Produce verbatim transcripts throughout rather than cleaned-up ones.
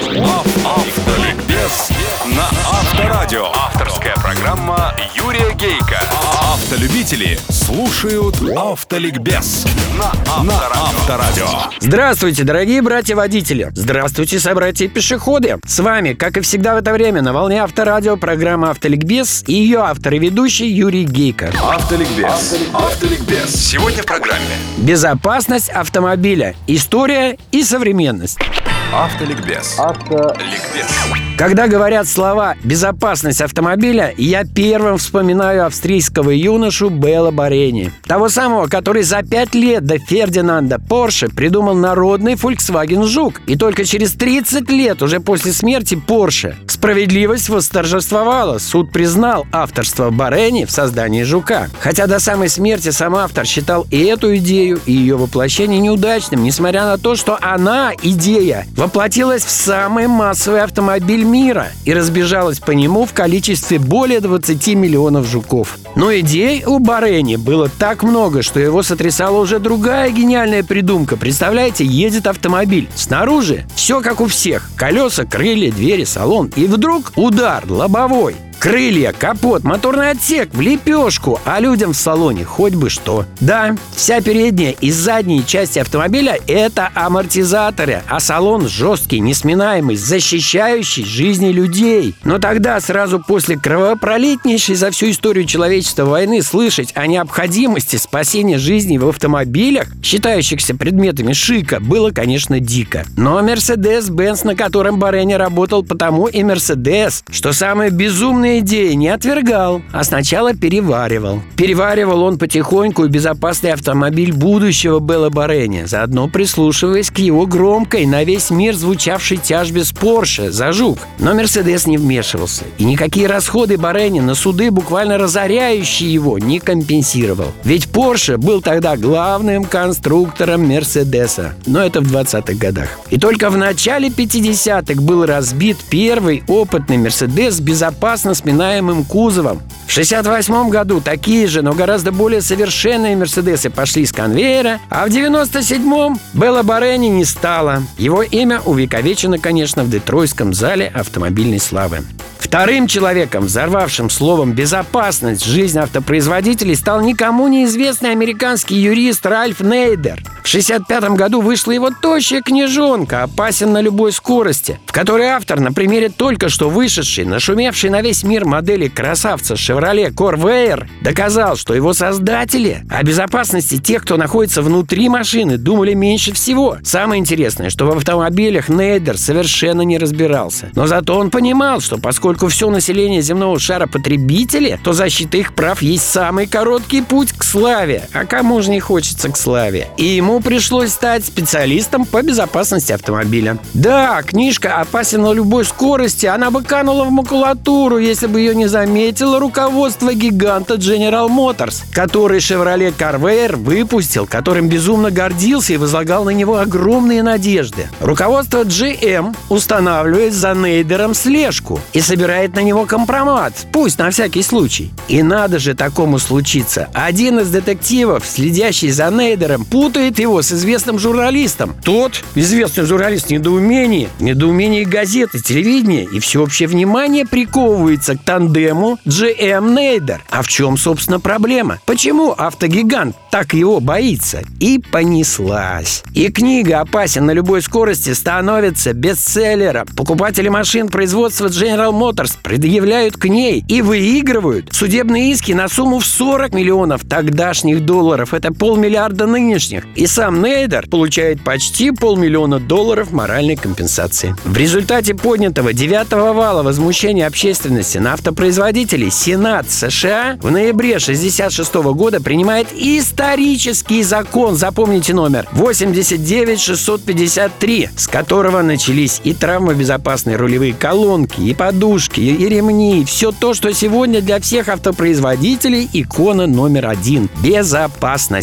Автоликбез на Авторадио. Авторская программа Юрия Гейка. Автолюбители слушают Автоликбез на Авторадио. Здравствуйте, дорогие братья-водители. Здравствуйте, собратья-пешеходы. С вами, как и всегда в это время, на волне Авторадио программа Автоликбез и ее автор и ведущий Юрий Гейка. Автоликбез. Автоликбез. Сегодня в программе Безопасность автомобиля. История и современность. Автоликбез. Автоликбез. Когда говорят слова «безопасность автомобиля», я первым вспоминаю австрийского юношу Белла Борени. Того самого, который за пять лет до Фердинанда Порше придумал народный Volkswagen Жук. И только через тридцать лет, уже после смерти Порше, справедливость восторжествовала. Суд признал авторство Борени в создании Жука. Хотя до самой смерти сам автор считал и эту идею, и ее воплощение неудачным, несмотря на то, что она, идея, воплотилась в самый массовый автомобиль мира и разбежалась по нему в количестве более двадцати миллионов жуков. Но идей у Борени было так много, что его сотрясала уже другая гениальная придумка. Представляете, едет автомобиль. Снаружи все как у всех. Колеса, крылья, двери, салон. И вдруг удар лобовой. Крылья, капот, моторный отсек в лепешку, а людям в салоне хоть бы что. Да, вся передняя и задняя части автомобиля – это амортизаторы, а салон жесткий, несминаемый, защищающий жизни людей. Но тогда, сразу после кровопролитнейшей за всю историю человечества войны, слышать о необходимости спасения жизней в автомобилях, считающихся предметами шика, было, конечно, дико. Но Mercedes-Benz, на котором Борени работал, потому и Mercedes, что самое безумное идеи не отвергал, а сначала переваривал. Переваривал он потихоньку и безопасный автомобиль будущего Белла Борени, заодно прислушиваясь к его громкой на весь мир звучавшей тяжбе с Порше за Жук. Но Мерседес не вмешивался, и никакие расходы Борени на суды, буквально разоряющие его, не компенсировал. Ведь Порше был тогда главным конструктором Мерседеса. Но это в двадцатых годах. И только в начале пятидесятых был разбит первый опытный Мерседес с безопасно сминаемым кузовом. В шестьдесят восьмом году такие же, но гораздо более совершенные Мерседесы пошли с конвейера, а в девяносто седьмом Белла Борени не стало. Его имя увековечено, конечно, в Детройтском зале автомобильной славы. Вторым человеком, взорвавшим словом «безопасность» жизнь автопроизводителей, стал никому неизвестный американский юрист Ральф Нейдер. В шестьдесят пятом году вышла его тощая книжонка «Опасен на любой скорости», в которой автор на примере только что вышедшей, нашумевшей на весь мир модели красавца Chevrolet Corvair доказал, что его создатели о безопасности тех, кто находится внутри машины, думали меньше всего. Самое интересное, что в автомобилях Нейдер совершенно не разбирался. Но зато он понимал, что поскольку все население земного шара потребители, то защита их прав есть самый короткий путь к славе. А кому же не хочется к славе? И ему пришлось стать специалистом по безопасности автомобиля. Да, книжка «Опасен на любой скорости», она бы канула в макулатуру, если бы ее не заметило руководство гиганта General Motors, который Chevrolet Corvair выпустил, которым безумно гордился и возлагал на него огромные надежды. Руководство джи эм устанавливает за Нейдером слежку и собирает на него компромат, пусть на всякий случай. И надо же такому случиться. Один из детективов, следящий за Нейдером, путает его с известным журналистом. Тот, известный журналист, в недоумении, в недоумении газеты, телевидения и всеобщее внимание приковывается к тандему джи эм Нейдер. А в чем, собственно, проблема? Почему автогигант так его боится? И понеслась. И книга «Опасен на любой скорости» становится бестселлером. Покупатели машин производства General Motors предъявляют к ней и выигрывают судебные иски на сумму в сорок миллионов тогдашних долларов. Это полмиллиарда нынешних. И сам Нейдер получает почти полмиллиона долларов моральной компенсации. В результате поднятого девятого вала возмущения общественности на автопроизводителей Сенат США в ноябре шестьдесят шестого года принимает исторический закон, запомните номер, восемьдесят девять шестьсот пятьдесят три, с которого начались и травмобезопасные рулевые колонки, и подушки, и ремни, и все то, что сегодня для всех автопроизводителей икона номер один – безопасность.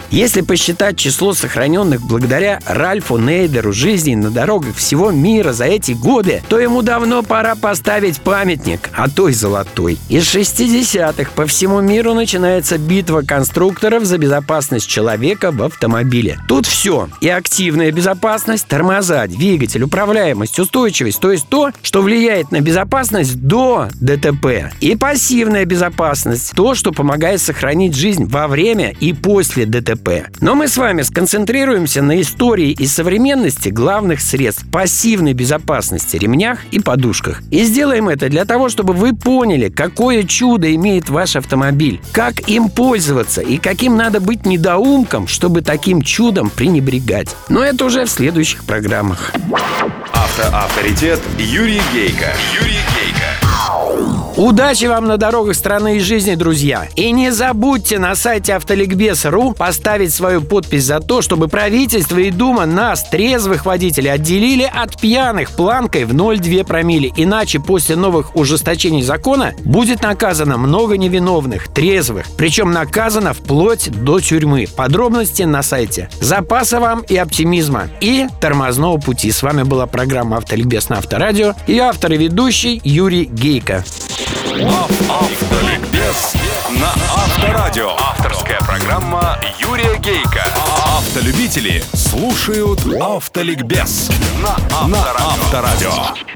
Если посчитать число сохраненных благодаря Ральфу Нейдеру жизней на дорогах всего мира за эти годы, то ему давно пора поставить памятник, а то и золотой. Из шестидесятых по всему миру начинается битва конструкторов за безопасность человека в автомобиле. Тут все. И активная безопасность, тормоза, двигатель, управляемость, устойчивость, то есть то, что влияет на безопасность до ДТП. И пассивная безопасность, то, что помогает сохранить жизнь во время и после ДТП. Но мы с вами сконцентрируемся на истории и современности главных средств пассивной безопасности, ремнях и подушках. И сделаем это для того, чтобы вы поняли, какое чудо имеет ваш автомобиль, как им пользоваться и каким надо быть недоумком, чтобы таким чудом пренебрегать. Но это уже в следующих программах. Автоавторитет Юрий Гейко. Юрий Гейко. Удачи вам на дорогах страны и жизни, друзья! И не забудьте на сайте автоликбез точка ру поставить свою подпись за то, чтобы правительство и Дума нас, трезвых водителей, отделили от пьяных планкой в ноль целых две десятых промилле. Иначе после новых ужесточений закона будет наказано много невиновных, трезвых. Причем наказано вплоть до тюрьмы. Подробности на сайте. Запаса вам и оптимизма, и тормозного пути. С вами была программа «Автоликбез» на Авторадио. И автор и ведущий Юрий Гейко. Автоликбез на Авторадио. Авторская программа Юрия Гейко. Автолюбители слушают Автоликбез на Авторадио.